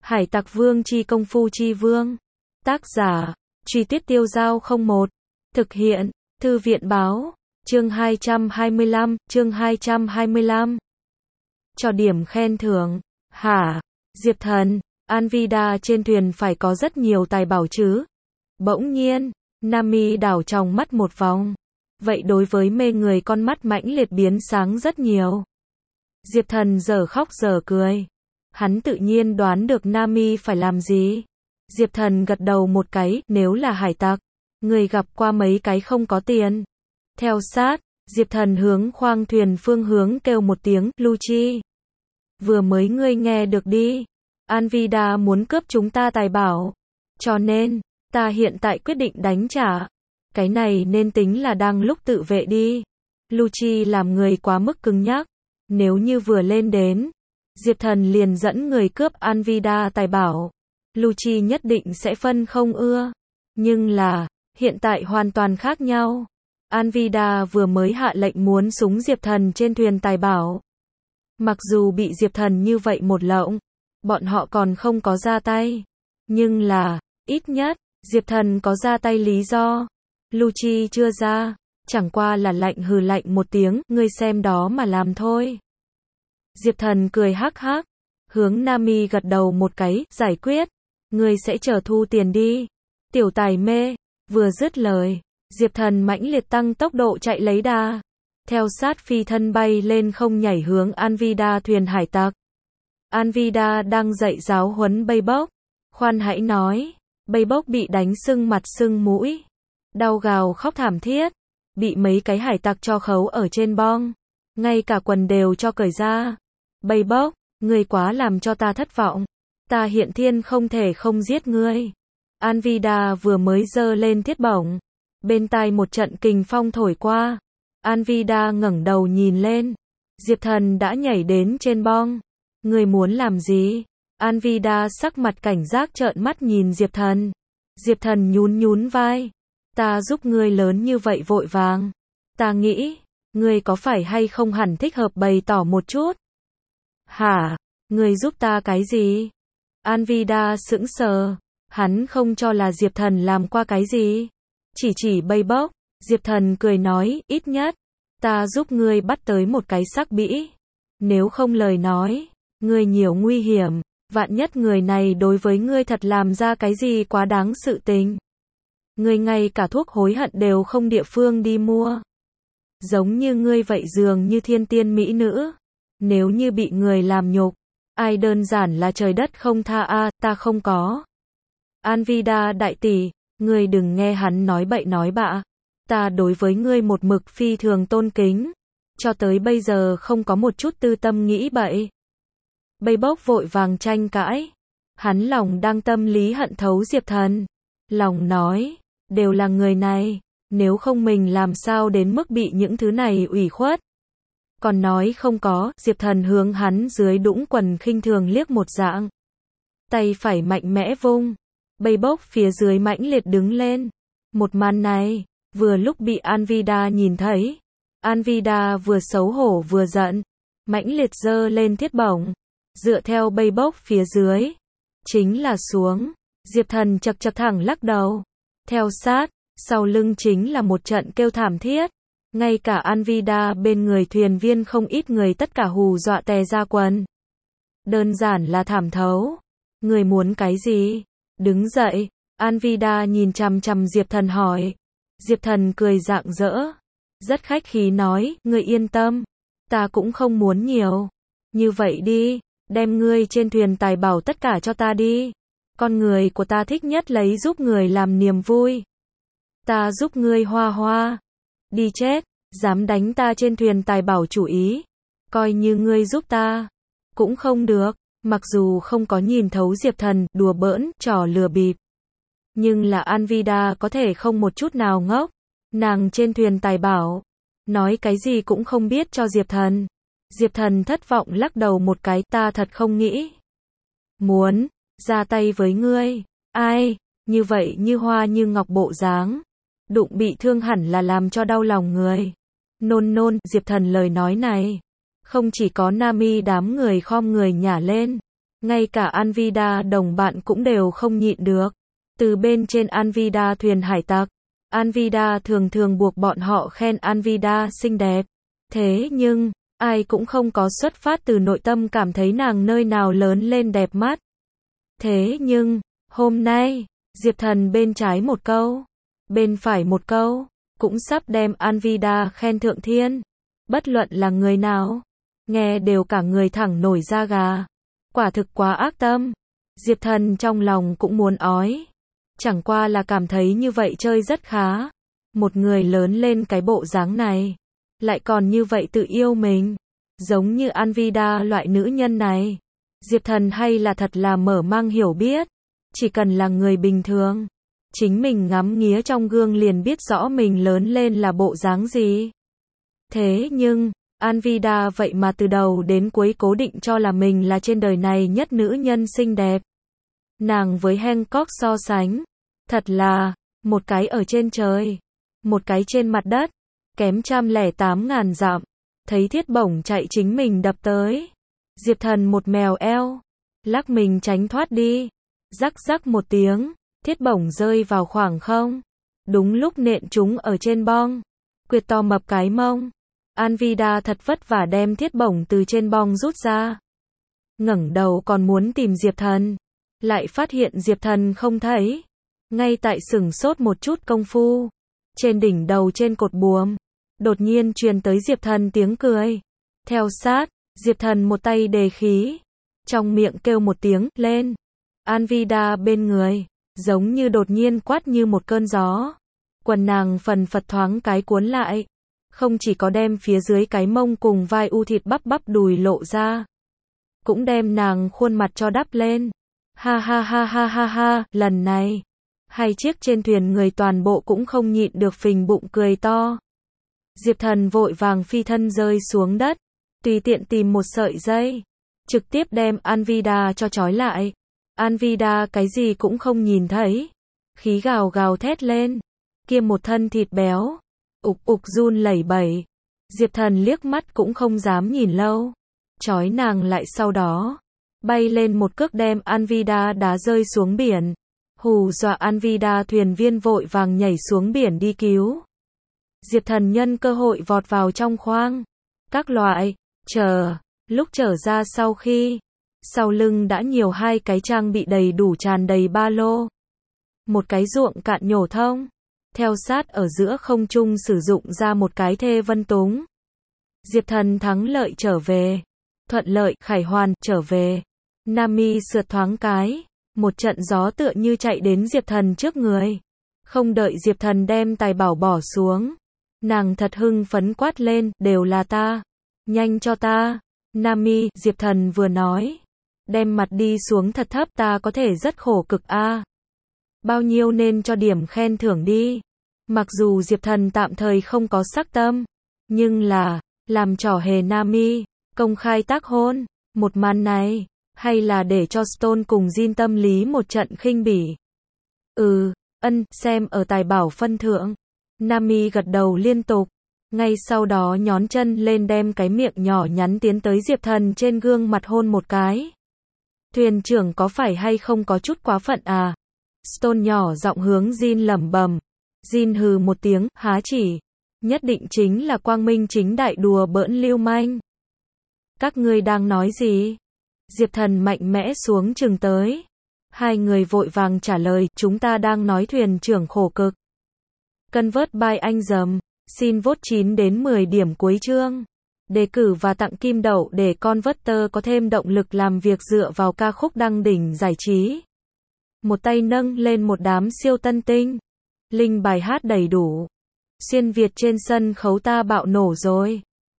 Hải Tặc Vương chi công phu chi vương. Tác giả, Truy Tuyết Tiêu Giao 01. Thực hiện, Thư viện báo. Chương 225. Cho điểm khen thưởng. Hả? Diệp Thần, Anvida trên thuyền phải có rất nhiều tài bảo chứ? Bỗng nhiên, Nami đảo trong mắt một vòng. Vậy đối với mê người con mắt mãnh liệt biến sáng rất nhiều. Diệp Thần giờ khóc giờ cười. Hắn tự nhiên đoán được Nami phải làm gì. Diệp Thần gật đầu một cái, nếu là hải tặc, người gặp qua mấy cái không có tiền. Theo sát, Diệp Thần hướng khoang thuyền phương hướng kêu một tiếng, Luchi. Vừa mới ngươi nghe được đi. Anvida muốn cướp chúng ta tài bảo. Cho nên, ta hiện tại quyết định đánh trả. Cái này nên tính là đang lúc tự vệ đi. Luchi làm người quá mức cứng nhắc. Nếu như vừa lên đến, Diệp Thần liền dẫn người cướp Anvida tài bảo, Luchi nhất định sẽ phân không ưa. Nhưng là, hiện tại hoàn toàn khác nhau. Anvida vừa mới hạ lệnh muốn súng Diệp Thần trên thuyền tài bảo. Mặc dù bị Diệp Thần như vậy một lộng, bọn họ còn không có ra tay. Nhưng là, ít nhất, Diệp Thần có ra tay lý do. Luchi chưa ra, chẳng qua là lạnh hừ lạnh một tiếng, ngươi xem đó mà làm thôi. Diệp Thần cười hắc hắc, hướng Nami gật đầu một cái, giải quyết. Ngươi sẽ chờ thu tiền đi. Tiểu tài mê, vừa dứt lời, Diệp Thần mãnh liệt tăng tốc độ chạy lấy đà. Theo sát phi thân bay lên không nhảy hướng Anvida thuyền hải tặc. Anvida đang dạy giáo huấn Baybox. Khoan hãy nói, Baybox bị đánh sưng mặt sưng mũi. Đau gào khóc thảm thiết. Bị mấy cái hải tặc cho khấu ở trên bong. Ngay cả quần đều cho cởi ra. Baybox, ngươi quá làm cho ta thất vọng. Ta hiện thiên không thể không giết ngươi. Anvida vừa mới giơ lên thiết bổng. Bên tai một trận kình phong thổi qua. Anvida ngẩng đầu nhìn lên. Diệp Thần đã nhảy đến trên bong. Ngươi muốn làm gì? Anvida sắc mặt cảnh giác trợn mắt nhìn Diệp Thần. Diệp Thần nhún vai. Ta giúp ngươi lớn như vậy vội vàng. Ta nghĩ, ngươi có phải hay không hẳn thích hợp bày tỏ một chút. Hả? Ngươi giúp ta cái gì? Anvida sững sờ. Hắn không cho là Diệp Thần làm qua cái gì. Chỉ Baybox. Diệp Thần cười nói, ít nhất, ta giúp ngươi bắt tới một cái xác bĩ. Nếu không lời nói, ngươi nhiều nguy hiểm. Vạn nhất người này đối với ngươi thật làm ra cái gì quá đáng sự tình. Ngươi ngay cả thuốc hối hận đều không địa phương đi mua. Giống như ngươi vậy dường như thiên tiên mỹ nữ. Nếu như bị người làm nhục, ai đơn giản là trời đất không tha a, ta không có. Anvida đại tỷ, ngươi đừng nghe hắn nói bậy nói bạ. Ta đối với ngươi một mực phi thường tôn kính. Cho tới bây giờ không có một chút tư tâm nghĩ bậy. Baybox vội vàng tranh cãi. Hắn lòng đang tâm lý hận thấu Diệp Thần. Lòng nói, đều là người này, nếu không mình làm sao đến mức bị những thứ này ủy khuất. Còn nói không có, Diệp Thần hướng hắn dưới đũng quần khinh thường liếc một dạng. Tay phải mạnh mẽ vung. Baybox phía dưới mãnh liệt đứng lên. Một màn này, vừa lúc bị Anvida nhìn thấy. Anvida vừa xấu hổ vừa giận. Mãnh liệt giơ lên thiết bổng. Dựa theo Baybox phía dưới. Chính là xuống. Diệp Thần chật thẳng lắc đầu. Theo sát, sau lưng chính là một trận kêu thảm thiết. Ngay cả Anvida bên người thuyền viên không ít người tất cả hù dọa tè ra quần. Đơn giản là thảm thấu. Người muốn cái gì? Đứng dậy. Anvida nhìn chằm chằm Diệp Thần hỏi. Diệp Thần cười rạng rỡ. Rất khách khí nói, ngươi yên tâm. Ta cũng không muốn nhiều. Như vậy đi, đem ngươi trên thuyền tài bảo tất cả cho ta đi. Con người của ta thích nhất lấy giúp người làm niềm vui. Ta giúp ngươi hoa. Đi chết, dám đánh ta trên thuyền tài bảo chủ ý. Coi như ngươi giúp ta. Cũng không được, mặc dù không có nhìn thấu Diệp Thần, đùa bỡn, trò lừa bịp. Nhưng là Anvida có thể không một chút nào ngốc. Nàng trên thuyền tài bảo. Nói cái gì cũng không biết cho Diệp Thần. Diệp Thần thất vọng lắc đầu một cái, ta thật không nghĩ. Muốn ra tay với ngươi. Ai, như vậy như hoa như ngọc bộ dáng. Đụng bị thương hẳn là làm cho đau lòng người. Nôn, Diệp Thần lời nói này. Không chỉ có Nami đám người khom người nhả lên. Ngay cả Anvida đồng bạn cũng đều không nhịn được. Từ bên trên Anvida thuyền hải tặc, Anvida thường thường buộc bọn họ khen Anvida xinh đẹp. Thế nhưng, ai cũng không có xuất phát từ nội tâm cảm thấy nàng nơi nào lớn lên đẹp mắt. Thế nhưng, hôm nay, Diệp Thần bên trái một câu, bên phải một câu, cũng sắp đem Anvida khen thượng thiên. Bất luận là người nào, nghe đều cả người thẳng nổi da gà. Quả thực quá ác tâm. Diệp Thần trong lòng cũng muốn ói. Chẳng qua là cảm thấy như vậy chơi rất khá. Một người lớn lên cái bộ dáng này, lại còn như vậy tự yêu mình. Giống như Anvida loại nữ nhân này. Diệp Thần hay là thật là mở mang hiểu biết. Chỉ cần là người bình thường, chính mình ngắm nghía trong gương liền biết rõ mình lớn lên là bộ dáng gì. Thế nhưng, Anvida vậy mà từ đầu đến cuối cố định cho là mình là trên đời này nhất nữ nhân xinh đẹp. Nàng với Hancock so sánh, thật là, một cái ở trên trời, một cái trên mặt đất, kém 108.000 dặm. Thấy thiết bổng chạy chính mình đập tới. Diệp Thần một mèo eo, lắc mình tránh thoát đi. Rắc rắc một tiếng, thiết bổng rơi vào khoảng không. Đúng lúc nện chúng ở trên bong. Quyệt to mập cái mông. Anvida thật vất vả đem thiết bổng từ trên bong rút ra. Ngẩng đầu còn muốn tìm Diệp Thần. Lại phát hiện Diệp Thần không thấy. Ngay tại sửng sốt một chút công phu. Trên đỉnh đầu trên cột buồm, đột nhiên truyền tới Diệp Thần tiếng cười. Theo sát, Diệp Thần một tay đề khí. Trong miệng kêu một tiếng, lên. Anvida bên người, giống như đột nhiên quát như một cơn gió. Quần nàng phần phật thoáng cái cuốn lại. Không chỉ có đem phía dưới cái mông cùng vai u thịt bắp bắp đùi lộ ra, cũng đem nàng khuôn mặt cho đắp lên. Ha ha ha ha ha ha, lần này, hai chiếc trên thuyền người toàn bộ cũng không nhịn được phình bụng cười to. Diệp Thần vội vàng phi thân rơi xuống đất, tùy tiện tìm một sợi dây, trực tiếp đem Anvida cho trói lại. Anvida cái gì cũng không nhìn thấy, khí gào gào thét lên, kia một thân thịt béo, ục ục run lẩy bẩy. Diệp Thần liếc mắt cũng không dám nhìn lâu, trói nàng lại sau đó, bay lên một cước đem Anvida đá rơi xuống biển. Hù dọa Anvida thuyền viên vội vàng nhảy xuống biển đi cứu. Diệp Thần nhân cơ hội vọt vào trong khoang. Các loại, lúc trở ra sau lưng đã nhiều hai cái trang bị đầy đủ tràn đầy ba lô. Một cái ruộng cạn nhổ thông. Theo sát ở giữa không trung sử dụng ra một cái thê vân túng. Diệp Thần thắng lợi trở về. Thuận lợi, khải hoàn, trở về. Nami sượt thoáng cái. Một trận gió tựa như chạy đến Diệp Thần trước người. Không đợi Diệp Thần đem tài bảo bỏ xuống. Nàng thật hưng phấn quát lên, đều là ta. Nhanh cho ta. Nami, Diệp Thần vừa nói. Đem mặt đi xuống thật thấp, ta có thể rất khổ cực a. Bao nhiêu nên cho điểm khen thưởng đi. Mặc dù Diệp Thần tạm thời không có sắc tâm, nhưng là, làm trò hề Nami, công khai tác hôn, một màn này, hay là để cho Stone cùng Jin tâm lý một trận khinh bỉ. Xem ở tài bảo phân thượng. Nami gật đầu liên tục, ngay sau đó nhón chân lên đem cái miệng nhỏ nhắn tiến tới Diệp Thần trên gương mặt hôn một cái. Thuyền trưởng có phải hay không có chút quá phận à? Stone nhỏ giọng hướng Jin lẩm bẩm. Jin hừ một tiếng, há chỉ. Nhất định chính là quang minh chính đại đùa bỡn lưu manh. Các ngươi đang nói gì? Diệp Thần mạnh mẽ xuống chừng tới. Hai người vội vàng trả lời, chúng ta đang nói thuyền trưởng khổ cực. Convert by anh dầm. Xin vote 9 đến 10 điểm cuối chương. Đề cử và tặng kim đậu để Converter có thêm động lực làm việc dựa vào ca khúc đăng đỉnh giải trí. Một tay nâng lên một đám siêu tân tinh. Link bài hát đầy đủ. Xuyên Việt trên sân khấu ta bạo nổ rồi.